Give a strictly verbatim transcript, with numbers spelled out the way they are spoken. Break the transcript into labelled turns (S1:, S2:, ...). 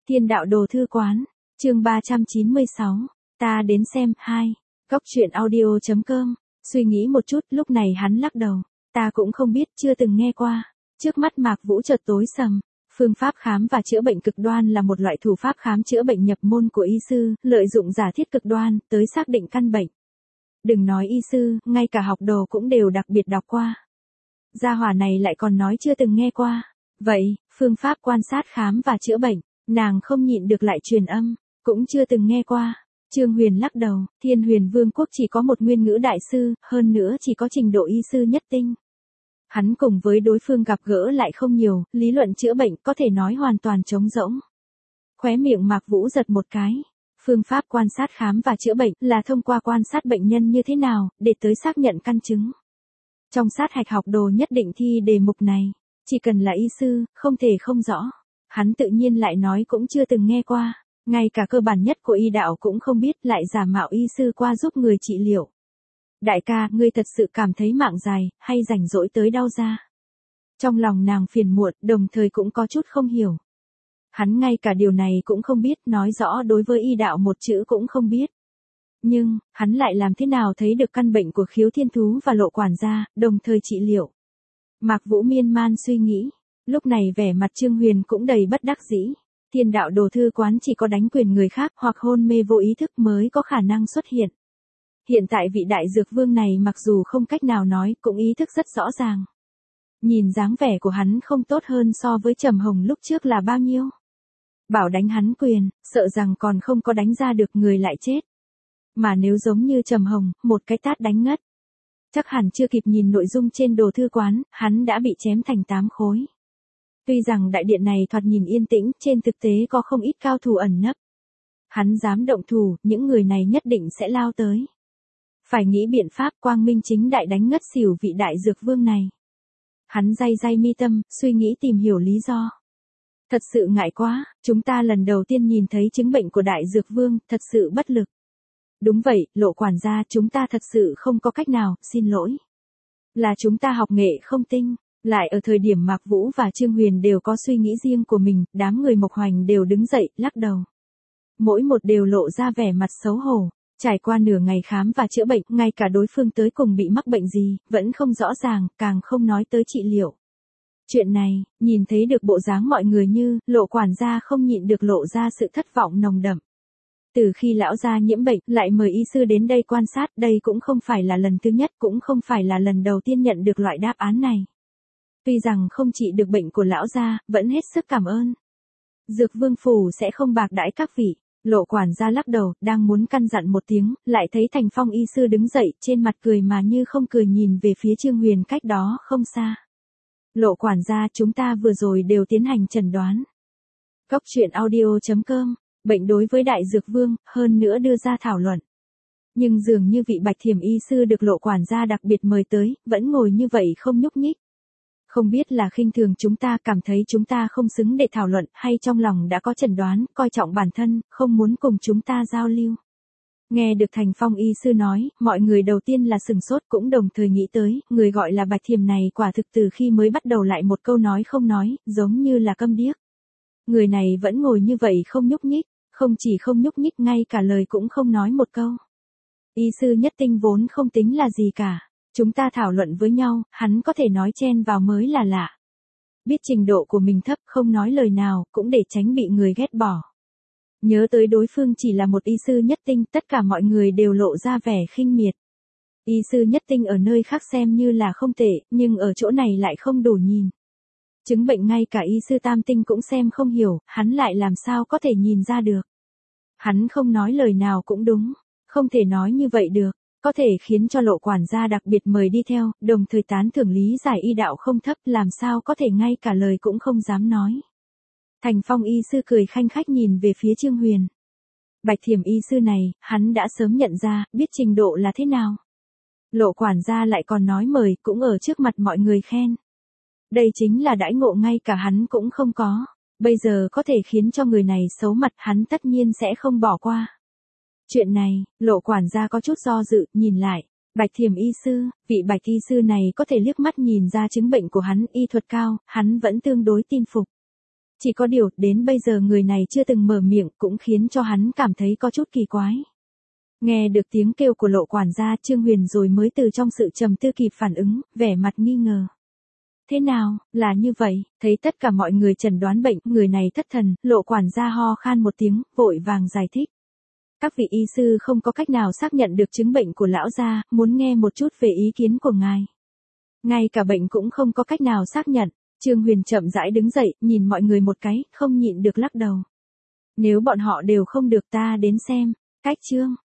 S1: Thiên đạo đồ thư quán, chương ba trăm chín mươi sáu, ta đến xem, hai, góc truyện audio chấm com, suy nghĩ một chút, lúc này hắn lắc đầu, ta cũng không biết, chưa từng nghe qua, trước mắt Mạc Vũ chợt tối sầm, phương pháp khám và chữa bệnh cực đoan là một loại thủ pháp khám chữa bệnh nhập môn của y sư, lợi dụng giả thiết cực đoan, tới xác định căn bệnh. Đừng nói y sư, ngay cả học đồ cũng đều đặc biệt đọc qua. Gia hỏa này lại còn nói chưa từng nghe qua. Vậy, phương pháp quan sát khám và chữa bệnh, nàng không nhịn được lại truyền âm, cũng chưa từng nghe qua. Trương Huyền lắc đầu, Thiên Huyền Vương quốc chỉ có một nguyên ngữ đại sư, hơn nữa chỉ có trình độ y sư nhất tinh. Hắn cùng với đối phương gặp gỡ lại không nhiều, lý luận chữa bệnh có thể nói hoàn toàn trống rỗng. Khóe miệng Mạc Vũ giật một cái. Phương pháp quan sát khám và chữa bệnh là thông qua quan sát bệnh nhân như thế nào, để tới xác nhận căn chứng. Trong sát hạch học đồ nhất định thi đề mục này, chỉ cần là y sư, không thể không rõ. Hắn tự nhiên lại nói cũng chưa từng nghe qua, ngay cả cơ bản nhất của y đạo cũng không biết, lại giả mạo y sư qua giúp người trị liệu. Đại ca, ngươi thật sự cảm thấy mạng dài, hay rảnh rỗi tới đau da? Trong lòng nàng phiền muộn, đồng thời cũng có chút không hiểu. Hắn ngay cả điều này cũng không biết, nói rõ đối với y đạo một chữ cũng không biết. Nhưng, hắn lại làm thế nào thấy được căn bệnh của Khiếu Thiên Thú và Lộ quản gia, đồng thời trị liệu. Mạc Vũ miên man suy nghĩ, lúc này vẻ mặt Trương Huyền cũng đầy bất đắc dĩ. Thiên đạo đồ thư quán chỉ có đánh quyền người khác hoặc hôn mê vô ý thức mới có khả năng xuất hiện. Hiện tại vị đại dược vương này mặc dù không cách nào nói, cũng ý thức rất rõ ràng. Nhìn dáng vẻ của hắn không tốt hơn so với Trầm Hồng lúc trước là bao nhiêu. Bảo đánh hắn quyền, sợ rằng còn không có đánh ra được người lại chết. Mà nếu giống như Trầm Hồng, một cái tát đánh ngất. Chắc hẳn chưa kịp nhìn nội dung trên đồ thư quán, hắn đã bị chém thành tám khối. Tuy rằng đại điện này thoạt nhìn yên tĩnh, trên thực tế có không ít cao thủ ẩn nấp. Hắn dám động thủ, những người này nhất định sẽ lao tới. Phải nghĩ biện pháp quang minh chính đại đánh ngất xỉu vị đại dược vương này. Hắn day day mi tâm, suy nghĩ tìm hiểu lý do. Thật sự ngại quá, chúng ta lần đầu tiên nhìn thấy chứng bệnh của đại dược vương, thật sự bất lực. Đúng vậy, Lộ quản gia, chúng ta thật sự không có cách nào, xin lỗi. Là chúng ta học nghệ không tinh, lại ở thời điểm Mạc Vũ và Trương Huyền đều có suy nghĩ riêng của mình, đám người Mộc Hoành đều đứng dậy, lắc đầu. Mỗi một đều lộ ra vẻ mặt xấu hổ, trải qua nửa ngày khám và chữa bệnh, ngay cả đối phương tới cùng bị mắc bệnh gì, vẫn không rõ ràng, càng không nói tới trị liệu. Chuyện này, nhìn thấy được bộ dáng mọi người như, Lộ quản gia không nhịn được lộ ra sự thất vọng nồng đậm. Từ khi lão gia nhiễm bệnh, lại mời y sư đến đây quan sát, đây cũng không phải là lần thứ nhất, cũng không phải là lần đầu tiên nhận được loại đáp án này. Tuy rằng không trị được bệnh của lão gia, vẫn hết sức cảm ơn. Dược vương phủ sẽ không bạc đãi các vị. Lộ quản gia lắc đầu, đang muốn căn dặn một tiếng, lại thấy Thành Phong y sư đứng dậy, trên mặt cười mà như không cười nhìn về phía Trương Huyền cách đó không xa. Lộ quản gia, chúng ta vừa rồi đều tiến hành chẩn đoán. Góc truyện audio chấm com, bệnh đối với đại dược vương, hơn nữa đưa ra thảo luận. Nhưng dường như vị Bạch Thiểm y sư được Lộ quản gia đặc biệt mời tới, vẫn ngồi như vậy không nhúc nhích. Không biết là khinh thường chúng ta, cảm thấy chúng ta không xứng để thảo luận, hay trong lòng đã có chẩn đoán, coi trọng bản thân, không muốn cùng chúng ta giao lưu. Nghe được Thành Phong y sư nói, mọi người đầu tiên là sừng sốt, cũng đồng thời nghĩ tới, người gọi là Bạch Thiểm này quả thực từ khi mới bắt đầu lại một câu nói không nói, giống như là câm điếc. Người này vẫn ngồi như vậy không nhúc nhích, không chỉ không nhúc nhích, ngay cả lời cũng không nói một câu. Y sư nhất tinh vốn không tính là gì cả. Chúng ta thảo luận với nhau, hắn có thể nói chen vào mới là lạ. Biết trình độ của mình thấp, không nói lời nào, cũng để tránh bị người ghét bỏ. Nhớ tới đối phương chỉ là một y sư nhất tinh, tất cả mọi người đều lộ ra vẻ khinh miệt. Y sư nhất tinh ở nơi khác xem như là không tệ, nhưng ở chỗ này lại không đủ nhìn. Chứng bệnh ngay cả y sư tam tinh cũng xem không hiểu, hắn lại làm sao có thể nhìn ra được. Hắn không nói lời nào cũng đúng, không thể nói như vậy được. Có thể khiến cho Lộ quản gia đặc biệt mời đi theo, đồng thời tán thưởng lý giải y đạo không thấp, làm sao có thể ngay cả lời cũng không dám nói. Thành Phong y sư cười khanh khách nhìn về phía Trương Huyền. Bạch Thiểm y sư này, hắn đã sớm nhận ra, biết trình độ là thế nào. Lộ quản gia lại còn nói mời, cũng ở trước mặt mọi người khen. Đây chính là đãi ngộ ngay cả hắn cũng không có. Bây giờ có thể khiến cho người này xấu mặt, hắn tất nhiên sẽ không bỏ qua. Chuyện này, Lộ quản gia có chút do dự, nhìn lại, Bạch Thiểm y sư, vị Bạch y sư này có thể liếc mắt nhìn ra chứng bệnh của hắn, y thuật cao, hắn vẫn tương đối tin phục. Chỉ có điều, đến bây giờ người này chưa từng mở miệng cũng khiến cho hắn cảm thấy có chút kỳ quái. Nghe được tiếng kêu của Lộ quản gia, Trương Huyền rồi mới từ trong sự trầm tư kịp phản ứng, vẻ mặt nghi ngờ. Thế nào, là như vậy, thấy tất cả mọi người chẩn đoán bệnh, người này thất thần, Lộ quản gia ho khan một tiếng, vội vàng giải thích. Các vị y sư không có cách nào xác nhận được chứng bệnh của lão gia, muốn nghe một chút về ý kiến của ngài. Ngay cả bệnh cũng không có cách nào xác nhận. Trương Huyền chậm rãi đứng dậy, nhìn mọi người một cái, không nhịn được lắc đầu. Nếu bọn họ đều không được ta đến xem, cách Trương.